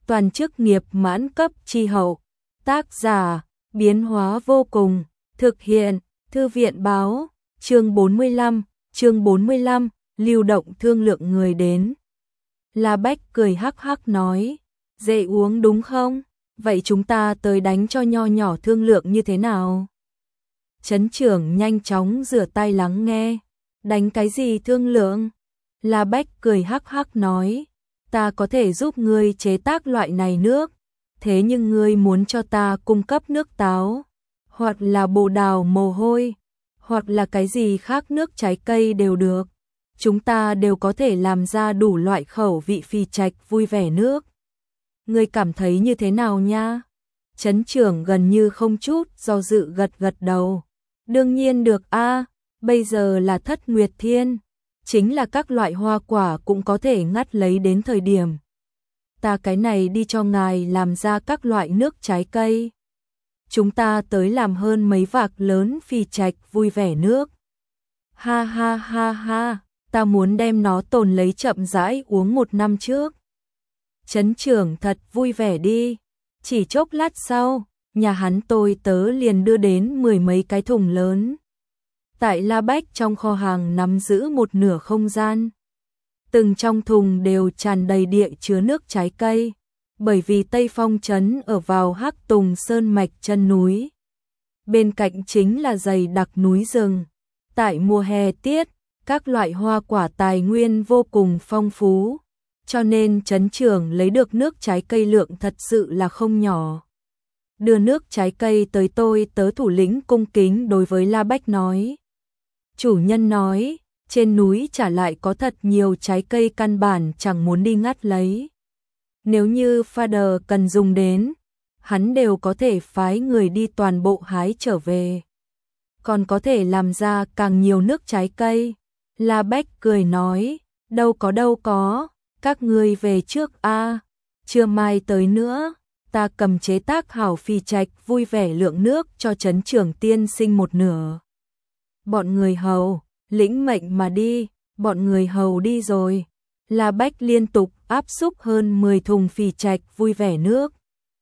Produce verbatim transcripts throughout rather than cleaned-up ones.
toàn chức nghiệp mãn cấp chi hậu. Tác giả, biến hóa vô cùng, thực hiện, thư viện báo, chương bốn mươi lăm, chương bốn mươi lăm, lưu động thương lượng người đến. La Bách cười hắc hắc nói, dễ uống đúng không? Vậy chúng ta tới đánh cho nho nhỏ thương lượng như thế nào? Trấn trưởng nhanh chóng rửa tay lắng nghe, đánh cái gì thương lượng? La Bách cười hắc hắc nói, ta có thể giúp ngươi chế tác loại này nước, thế nhưng ngươi muốn cho ta cung cấp nước táo, hoặc là bồ đào mồ hôi, hoặc là cái gì khác nước trái cây đều được. Chúng ta đều có thể làm ra đủ loại khẩu vị phì trạch vui vẻ nước. Ngươi cảm thấy như thế nào nha? Trấn trưởng gần như không chút do dự gật gật đầu. Đương nhiên được a, bây giờ là Thất Nguyệt Thiên, chính là các loại hoa quả cũng có thể ngắt lấy đến thời điểm. Ta cái này đi cho ngài làm ra các loại nước trái cây. Chúng ta tới làm hơn mấy vạc lớn phì trạch vui vẻ nước. Ha ha ha ha, ta muốn đem nó tồn lấy chậm rãi uống một năm trước. Trấn trưởng thật vui vẻ đi. Chỉ chốc lát sau, nhà hắn tôi tớ liền đưa đến mười mấy cái thùng lớn. Tại La Bách trong kho hàng nắm giữ một nửa không gian. Từng trong thùng đều tràn đầy địa chứa nước trái cây, bởi vì Tây Phong trấn ở vào Hắc Tùng Sơn mạch chân núi. Bên cạnh chính là dày đặc núi rừng. Tại mùa hè tiết, các loại hoa quả tài nguyên vô cùng phong phú, cho nên trấn trưởng lấy được nước trái cây lượng thật sự là không nhỏ. Đưa nước trái cây tới tôi tớ thủ lĩnh cung kính đối với La Bách nói. Chủ nhân nói, trên núi trả lại có thật nhiều trái cây căn bản chẳng muốn đi ngắt lấy. Nếu như Father cần dùng đến, hắn đều có thể phái người đi toàn bộ hái trở về. Còn có thể làm ra càng nhiều nước trái cây. La Bách cười nói, đâu có đâu có, các ngươi về trước a, trưa mai tới nữa, ta cầm chế tác hảo phì trạch vui vẻ lượng nước cho trấn trưởng tiên sinh một nửa. Bọn người hầu, lĩnh mệnh mà đi, bọn người hầu đi rồi. La Bách liên tục áp xúc hơn mười thùng phì trạch vui vẻ nước.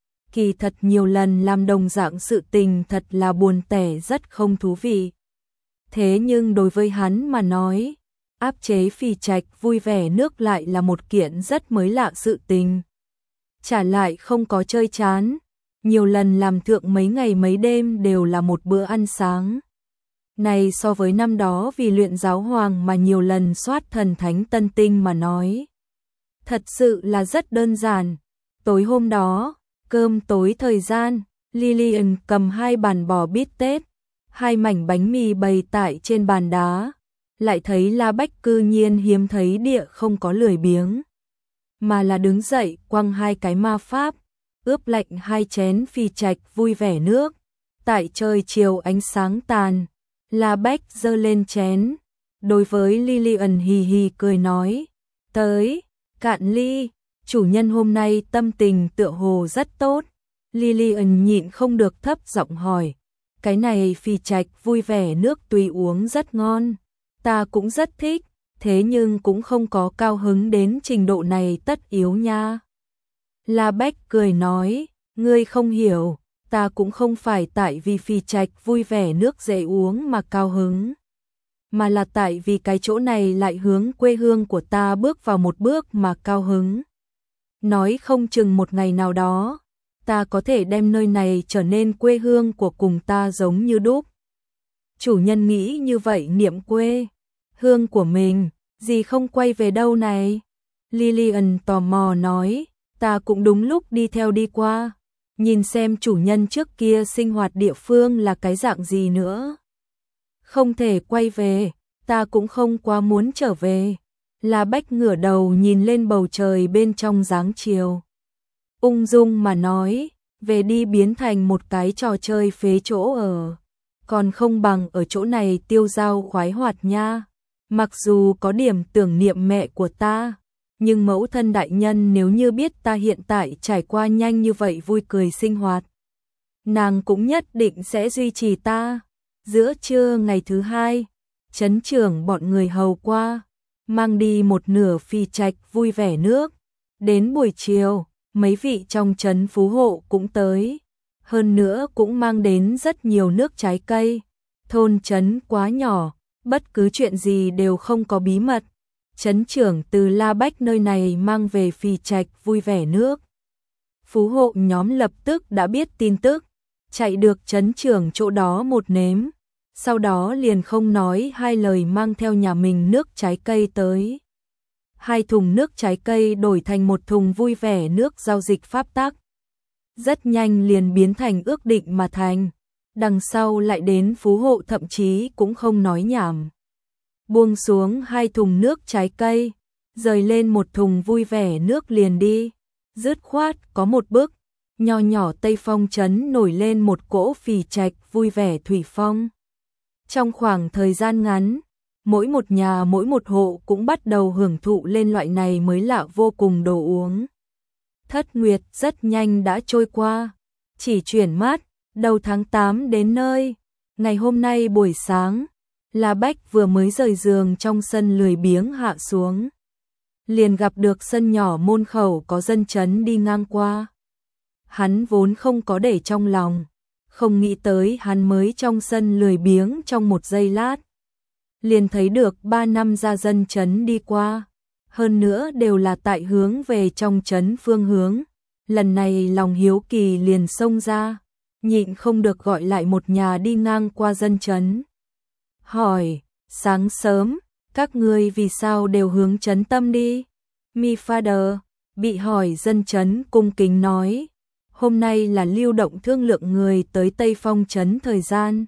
Kỳ thật nhiều lần làm đồng dạng sự tình thật là buồn tẻ rất không thú vị. Thế nhưng đối với hắn mà nói, áp chế phì trạch vui vẻ nước lại là một kiện rất mới lạ sự tình. Trả lại không có chơi chán, nhiều lần làm thượng mấy ngày mấy đêm đều là một bữa ăn sáng. Này so với năm đó vì luyện giáo hoàng mà nhiều lần soát thần thánh tân tinh mà nói. Thật sự là rất đơn giản. Tối hôm đó, cơm tối thời gian, Lillian cầm hai bàn bò bít tết, hai mảnh bánh mì bày tại trên bàn đá. Lại thấy La Bách cư nhiên hiếm thấy địa không có lười biếng, mà là đứng dậy quăng hai cái ma pháp, ướp lạnh hai chén phì trạch vui vẻ nước. Tại trời chiều ánh sáng tàn, La Bách giơ lên chén, đối với Lillian hì hì cười nói, tới, cạn ly, chủ nhân hôm nay tâm tình tựa hồ rất tốt. Lillian nhịn không được thấp giọng hỏi, cái này phì trạch vui vẻ nước tuy uống rất ngon, ta cũng rất thích, thế nhưng cũng không có cao hứng đến trình độ này tất yếu nha. La Bách cười nói, ngươi không hiểu, ta cũng không phải tại vì phì trạch vui vẻ nước dễ uống mà cao hứng, mà là tại vì cái chỗ này lại hướng quê hương của ta bước vào một bước mà cao hứng. Nói không chừng một ngày nào đó, ta có thể đem nơi này trở nên quê hương của cùng ta giống như đúc. Chủ nhân nghĩ như vậy niệm quê hương của mình, gì không quay về đâu này? Lillian tò mò nói, ta cũng đúng lúc đi theo đi qua, nhìn xem chủ nhân trước kia sinh hoạt địa phương là cái dạng gì nữa. Không thể quay về, ta cũng không quá muốn trở về. La Bách ngửa đầu nhìn lên bầu trời bên trong dáng chiều, ung dung mà nói, về đi biến thành một cái trò chơi phế chỗ ở, còn không bằng ở chỗ này tiêu dao khoái hoạt nha. Mặc dù có điểm tưởng niệm mẹ của ta, nhưng mẫu thân đại nhân nếu như biết ta hiện tại trải qua nhanh như vậy vui cười sinh hoạt, nàng cũng nhất định sẽ duy trì ta. Giữa trưa ngày thứ hai, trấn trưởng bọn người hầu qua, mang đi một nửa phì trạch vui vẻ nước. Đến buổi chiều, mấy vị trong trấn phú hộ cũng tới, hơn nữa cũng mang đến rất nhiều nước trái cây. Thôn trấn quá nhỏ, bất cứ chuyện gì đều không có bí mật. Trấn trưởng từ La Bách nơi này mang về Phì Trạch vui vẻ nước. Phú hộ nhóm lập tức đã biết tin tức, chạy được trấn trưởng chỗ đó một nếm, sau đó liền không nói hai lời mang theo nhà mình nước trái cây tới. Hai thùng nước trái cây đổi thành một thùng vui vẻ nước giao dịch pháp tắc. Rất nhanh liền biến thành ước định mà thành. Đằng sau lại đến phú hộ thậm chí cũng không nói nhảm. Buông xuống hai thùng nước trái cây, rời lên một thùng vui vẻ nước liền đi. Dứt khoát có một bước, nho nhỏ Tây Phong trấn nổi lên một cỗ Phì Trạch vui vẻ thủy phong. Trong khoảng thời gian ngắn, mỗi một nhà mỗi một hộ cũng bắt đầu hưởng thụ lên loại này mới lạ vô cùng đồ uống. Thất nguyệt rất nhanh đã trôi qua, chỉ chuyển mắt, đầu tháng tám đến nơi. Ngày hôm nay buổi sáng, La Bách vừa mới rời giường trong sân lười biếng hạ xuống. Liền gặp được sân nhỏ môn khẩu có dân trấn đi ngang qua. Hắn vốn không có để trong lòng, không nghĩ tới hắn mới trong sân lười biếng trong một giây lát. Liền thấy được ba năm gia dân trấn đi qua, hơn nữa đều là tại hướng về trong trấn phương hướng. Lần này lòng hiếu kỳ liền xông ra, nhịn không được gọi lại một nhà đi ngang qua dân trấn. Hỏi, sáng sớm, các ngươi vì sao đều hướng trấn tâm đi? Mi Father, bị hỏi dân trấn cung kính nói, hôm nay là lưu động thương lượng người tới Tây Phong trấn thời gian.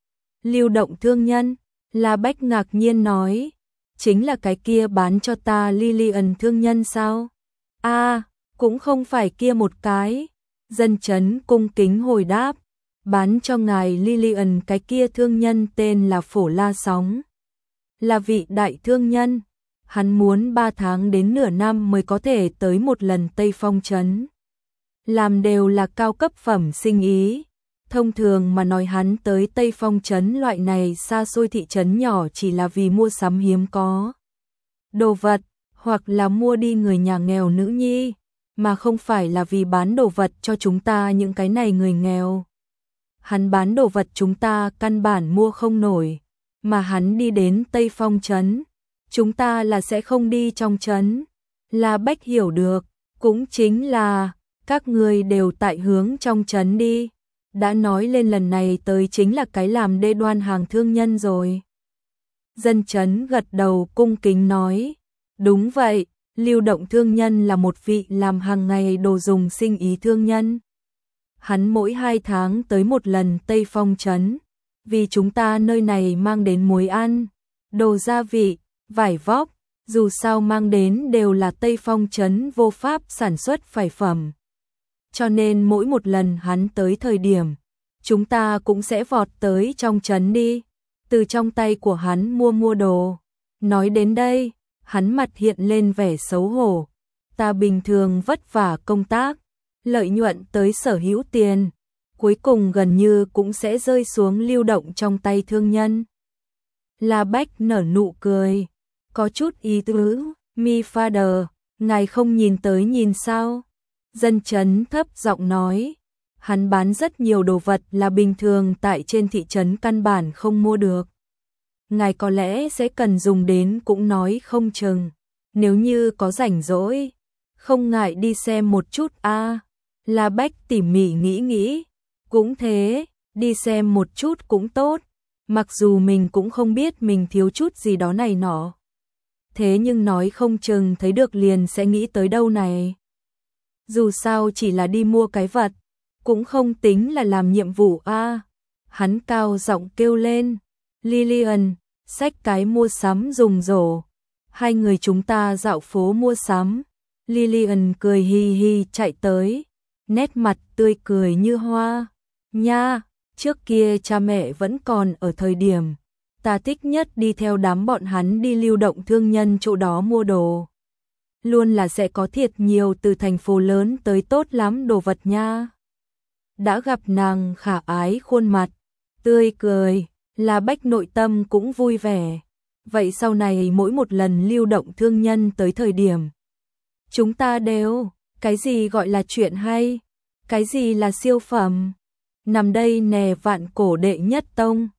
Lưu động thương nhân, La Bách ngạc nhiên nói, chính là cái kia bán cho ta Lilian thương nhân sao? A, à, cũng không phải kia một cái. Dân trấn cung kính hồi đáp, bán cho ngài Lilian cái kia thương nhân tên là Phổ La Sóng. Là vị đại thương nhân, hắn muốn ba tháng đến nửa năm mới có thể tới một lần Tây Phong trấn. Làm đều là cao cấp phẩm sinh ý. Thông thường mà nói hắn tới Tây Phong trấn loại này xa xôi thị trấn nhỏ chỉ là vì mua sắm hiếm có đồ vật, hoặc là mua đi người nhà nghèo nữ nhi, mà không phải là vì bán đồ vật cho chúng ta những cái này người nghèo. Hắn bán đồ vật chúng ta căn bản mua không nổi, mà hắn đi đến Tây Phong trấn, chúng ta là sẽ không đi trong trấn. La Bách hiểu được, cũng chính là các người đều tại hướng trong trấn đi. Đã nói lên lần này tới chính là cái làm đê đoan hàng thương nhân rồi. Dân trấn gật đầu cung kính nói, đúng vậy, lưu động thương nhân là một vị làm hàng ngày đồ dùng sinh ý thương nhân. Hắn mỗi hai tháng tới một lần Tây Phong trấn, vì chúng ta nơi này mang đến muối ăn, đồ gia vị, vải vóc, dù sao mang đến đều là Tây Phong trấn vô pháp sản xuất phải phẩm. Cho nên mỗi một lần hắn tới thời điểm, chúng ta cũng sẽ vọt tới trong trấn đi, từ trong tay của hắn mua mua đồ. Nói đến đây, hắn mặt hiện lên vẻ xấu hổ. Ta bình thường vất vả công tác, lợi nhuận tới sở hữu tiền, cuối cùng gần như cũng sẽ rơi xuống lưu động trong tay thương nhân. La Bách nở nụ cười, có chút ý tứ, Mi Father, ngài không nhìn tới nhìn sao? Dân trấn thấp giọng nói, hắn bán rất nhiều đồ vật là bình thường tại trên thị trấn căn bản không mua được. Ngài có lẽ sẽ cần dùng đến cũng nói không chừng, nếu như có rảnh rỗi, không ngại đi xem một chút a. À, La Bách tỉ mỉ nghĩ nghĩ, cũng thế, đi xem một chút cũng tốt, mặc dù mình cũng không biết mình thiếu chút gì đó này nọ. Thế nhưng nói không chừng thấy được liền sẽ nghĩ tới đâu này. Dù sao chỉ là đi mua cái vật, cũng không tính là làm nhiệm vụ a. À, hắn cao giọng kêu lên, Lilian, xách cái mua sắm dùng rổ. Hai người chúng ta dạo phố mua sắm. Lilian cười hi hi chạy tới, nét mặt tươi cười như hoa. Nha, trước kia cha mẹ vẫn còn ở thời điểm, ta thích nhất đi theo đám bọn hắn đi lưu động thương nhân chỗ đó mua đồ. Luôn là sẽ có thiệt nhiều từ thành phố lớn tới tốt lắm đồ vật nha. Đã gặp nàng khả ái khuôn mặt, tươi cười, La Bách nội tâm cũng vui vẻ. Vậy sau này mỗi một lần lưu động thương nhân tới thời điểm, chúng ta đều Cái gì gọi là chuyện hay? Cái gì là siêu phẩm? Nằm đây nè vạn cổ đệ nhất tông.